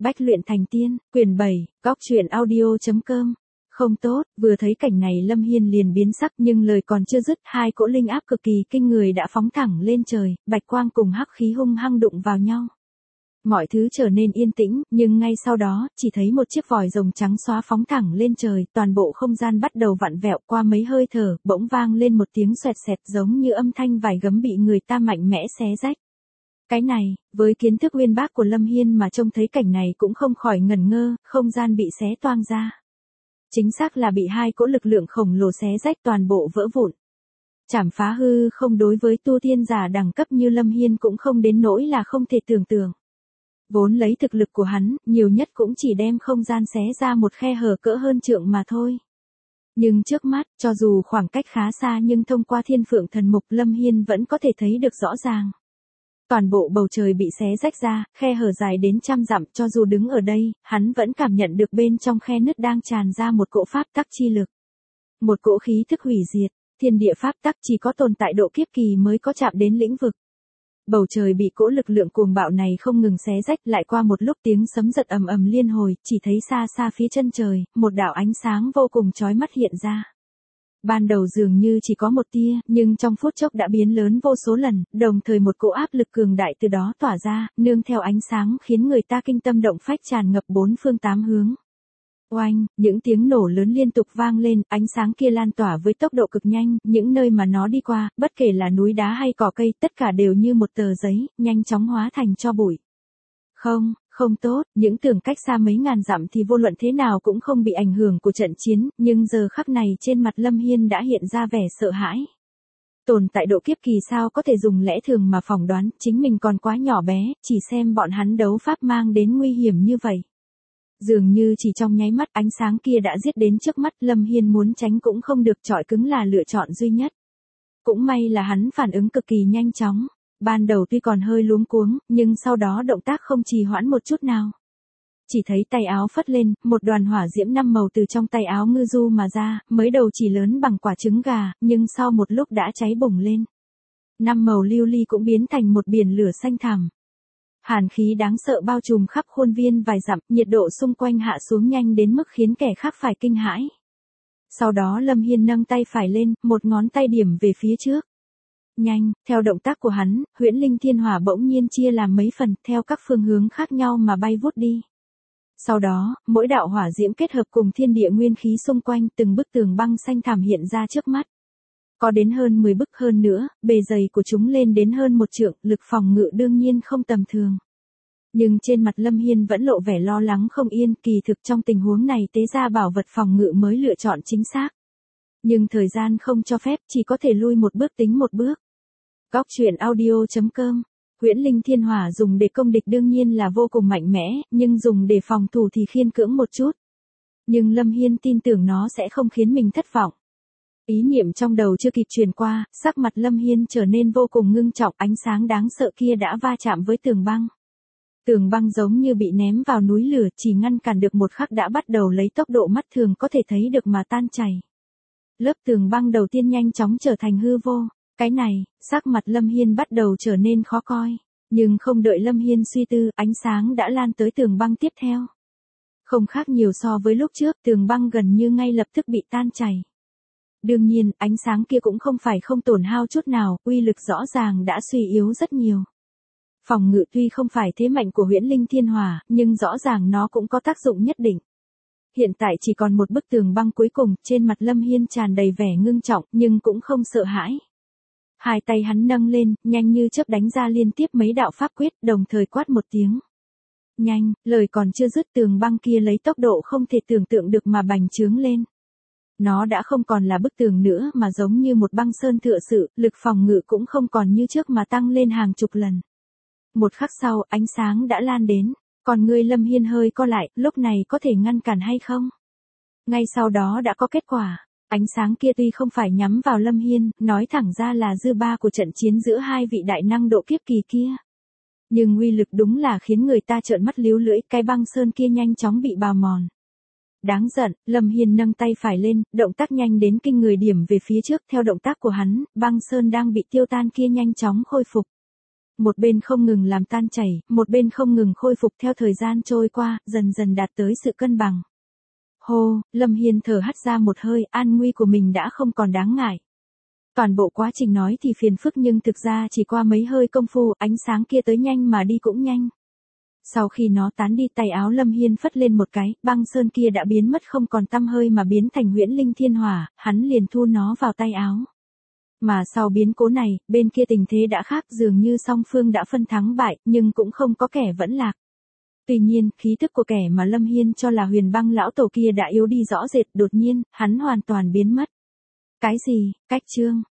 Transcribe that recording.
Bách luyện thành tiên, quyển 7, góc truyện audio.com. Không tốt, vừa thấy cảnh này Lâm Hiên liền biến sắc nhưng lời còn chưa dứt, hai cỗ linh áp cực kỳ kinh người đã phóng thẳng lên trời, bạch quang cùng hắc khí hung hăng đụng vào nhau. Mọi thứ trở nên yên tĩnh, nhưng ngay sau đó, chỉ thấy một chiếc vòi rồng trắng xóa phóng thẳng lên trời, toàn bộ không gian bắt đầu vặn vẹo. Qua mấy hơi thở, bỗng vang lên một tiếng xoẹt xẹt giống như âm thanh vải gấm bị người ta mạnh mẽ xé rách. Cái này, với kiến thức uyên bác của Lâm Hiên mà trông thấy cảnh này cũng không khỏi ngẩn ngơ, không gian bị xé toang ra. Chính xác là bị hai cỗ lực lượng khổng lồ xé rách toàn bộ vỡ vụn. Chảm phá hư không, đối với tu tiên giả đẳng cấp như Lâm Hiên cũng không đến nỗi là không thể tưởng tượng. Vốn lấy thực lực của hắn, nhiều nhất cũng chỉ đem không gian xé ra một khe hở cỡ hơn trượng mà thôi. Nhưng trước mắt, cho dù khoảng cách khá xa nhưng thông qua thiên phượng thần mục Lâm Hiên vẫn có thể thấy được rõ ràng. Toàn bộ bầu trời bị xé rách ra, khe hở dài đến trăm dặm, cho dù đứng ở đây, hắn vẫn cảm nhận được bên trong khe nứt đang tràn ra một cỗ pháp tắc chi lực. Một cỗ khí thức hủy diệt, thiên địa pháp tắc chỉ có tồn tại độ kiếp kỳ mới có chạm đến lĩnh vực. Bầu trời bị cỗ lực lượng cuồng bạo này không ngừng xé rách, lại qua một lúc tiếng sấm giật ầm ầm liên hồi, chỉ thấy xa xa phía chân trời, một đạo ánh sáng vô cùng chói mắt hiện ra. Ban đầu dường như chỉ có một tia, nhưng trong phút chốc đã biến lớn vô số lần, đồng thời một cỗ áp lực cường đại từ đó tỏa ra, nương theo ánh sáng khiến người ta kinh tâm động phách tràn ngập bốn phương tám hướng. Oanh, những tiếng nổ lớn liên tục vang lên, ánh sáng kia lan tỏa với tốc độ cực nhanh, những nơi mà nó đi qua, bất kể là núi đá hay cỏ cây, tất cả đều như một tờ giấy, nhanh chóng hóa thành tro bụi. Không tốt, những tưởng cách xa mấy ngàn dặm thì vô luận thế nào cũng không bị ảnh hưởng của trận chiến, nhưng giờ khắc này trên mặt Lâm Hiên đã hiện ra vẻ sợ hãi. Tồn tại độ kiếp kỳ sao có thể dùng lẽ thường mà phỏng đoán, chính mình còn quá nhỏ bé, chỉ xem bọn hắn đấu pháp mang đến nguy hiểm như vậy. Dường như chỉ trong nháy mắt ánh sáng kia đã giết đến trước mắt, Lâm Hiên muốn tránh cũng không được, chọi cứng là lựa chọn duy nhất. Cũng may là hắn phản ứng cực kỳ nhanh chóng. Ban đầu tuy còn hơi luống cuống, nhưng sau đó động tác không trì hoãn một chút nào. Chỉ thấy tay áo phất lên, một đoàn hỏa diễm 5 màu từ trong tay áo ngư du mà ra, mới đầu chỉ lớn bằng quả trứng gà, nhưng sau một lúc đã cháy bùng lên. 5 màu lưu ly cũng biến thành một biển lửa xanh thẳm. Hàn khí đáng sợ bao trùm khắp khuôn viên vài dặm, nhiệt độ xung quanh hạ xuống nhanh đến mức khiến kẻ khác phải kinh hãi. Sau đó Lâm Hiên nâng tay phải lên, một ngón tay điểm về phía trước. Nhanh, theo động tác của hắn, huyễn linh thiên hỏa bỗng nhiên chia làm mấy phần, theo các phương hướng khác nhau mà bay vút đi. Sau đó, mỗi đạo hỏa diễm kết hợp cùng thiên địa nguyên khí xung quanh, từng bức tường băng xanh thẳm hiện ra trước mắt. Có đến hơn 10 bức, hơn nữa, bề dày của chúng lên đến hơn 1 trượng, lực phòng ngự đương nhiên không tầm thường. Nhưng trên mặt Lâm Hiên vẫn lộ vẻ lo lắng không yên, kỳ thực trong tình huống này tế ra bảo vật phòng ngự mới lựa chọn chính xác. Nhưng thời gian không cho phép, chỉ có thể lui một bước tính một bước. Góc truyện audio.com. Huyễn linh thiên hỏa dùng để công địch đương nhiên là vô cùng mạnh mẽ, nhưng dùng để phòng thủ thì khiên cưỡng một chút. Nhưng Lâm Hiên tin tưởng nó sẽ không khiến mình thất vọng. Ý niệm trong đầu chưa kịp truyền qua, sắc mặt Lâm Hiên trở nên vô cùng ngưng trọng, ánh sáng đáng sợ kia đã va chạm với tường băng. Tường băng giống như bị ném vào núi lửa, chỉ ngăn cản được một khắc đã bắt đầu lấy tốc độ mắt thường có thể thấy được mà tan chảy. Lớp tường băng đầu tiên nhanh chóng trở thành hư vô. Cái này, sắc mặt Lâm Hiên bắt đầu trở nên khó coi. Nhưng không đợi Lâm Hiên suy tư, ánh sáng đã lan tới tường băng tiếp theo. Không khác nhiều so với lúc trước, tường băng gần như ngay lập tức bị tan chảy. Đương nhiên, ánh sáng kia cũng không phải không tổn hao chút nào, uy lực rõ ràng đã suy yếu rất nhiều. Phòng ngự tuy không phải thế mạnh của huyễn linh thiên hỏa, nhưng rõ ràng nó cũng có tác dụng nhất định. Hiện tại chỉ còn một bức tường băng cuối cùng, trên mặt Lâm Hiên tràn đầy vẻ ngưng trọng, nhưng cũng không sợ hãi. Hai tay hắn nâng lên, nhanh như chớp đánh ra liên tiếp mấy đạo pháp quyết, đồng thời quát một tiếng. Nhanh, lời còn chưa dứt, tường băng kia lấy tốc độ không thể tưởng tượng được mà bành trướng lên. Nó đã không còn là bức tường nữa mà giống như một băng sơn tựa sự, lực phòng ngự cũng không còn như trước mà tăng lên hàng chục lần. Một khắc sau, ánh sáng đã lan đến, còn người Lâm Hiên hơi co lại, lúc này có thể ngăn cản hay không? Ngay sau đó đã có kết quả. Ánh sáng kia tuy không phải nhắm vào Lâm Hiên, nói thẳng ra là dư ba của trận chiến giữa hai vị đại năng độ kiếp kỳ kia. Nhưng uy lực đúng là khiến người ta trợn mắt líu lưỡi, cái băng sơn kia nhanh chóng bị bào mòn. Đáng giận, Lâm Hiên nâng tay phải lên, động tác nhanh đến kinh người điểm về phía trước, theo động tác của hắn, băng sơn đang bị tiêu tan kia nhanh chóng khôi phục. Một bên không ngừng làm tan chảy, một bên không ngừng khôi phục theo thời gian trôi qua, dần dần đạt tới sự cân bằng. Hô, Lâm Hiên thở hắt ra một hơi, an nguy của mình đã không còn đáng ngại. Toàn bộ quá trình nói thì phiền phức nhưng thực ra chỉ qua mấy hơi công phu, ánh sáng kia tới nhanh mà đi cũng nhanh. Sau khi nó tán đi, tay áo Lâm Hiên phất lên một cái, băng sơn kia đã biến mất không còn tăm hơi mà biến thành huyễn linh thiên hỏa, hắn liền thu nó vào tay áo. Mà sau biến cố này, bên kia tình thế đã khác, dường như song phương đã phân thắng bại, nhưng cũng không có kẻ vẫn lạc. Tuy nhiên, khí thức của kẻ mà Lâm Hiên cho là Huyền Băng lão tổ kia đã yếu đi rõ rệt, đột nhiên, hắn hoàn toàn biến mất. Cái gì, cách chương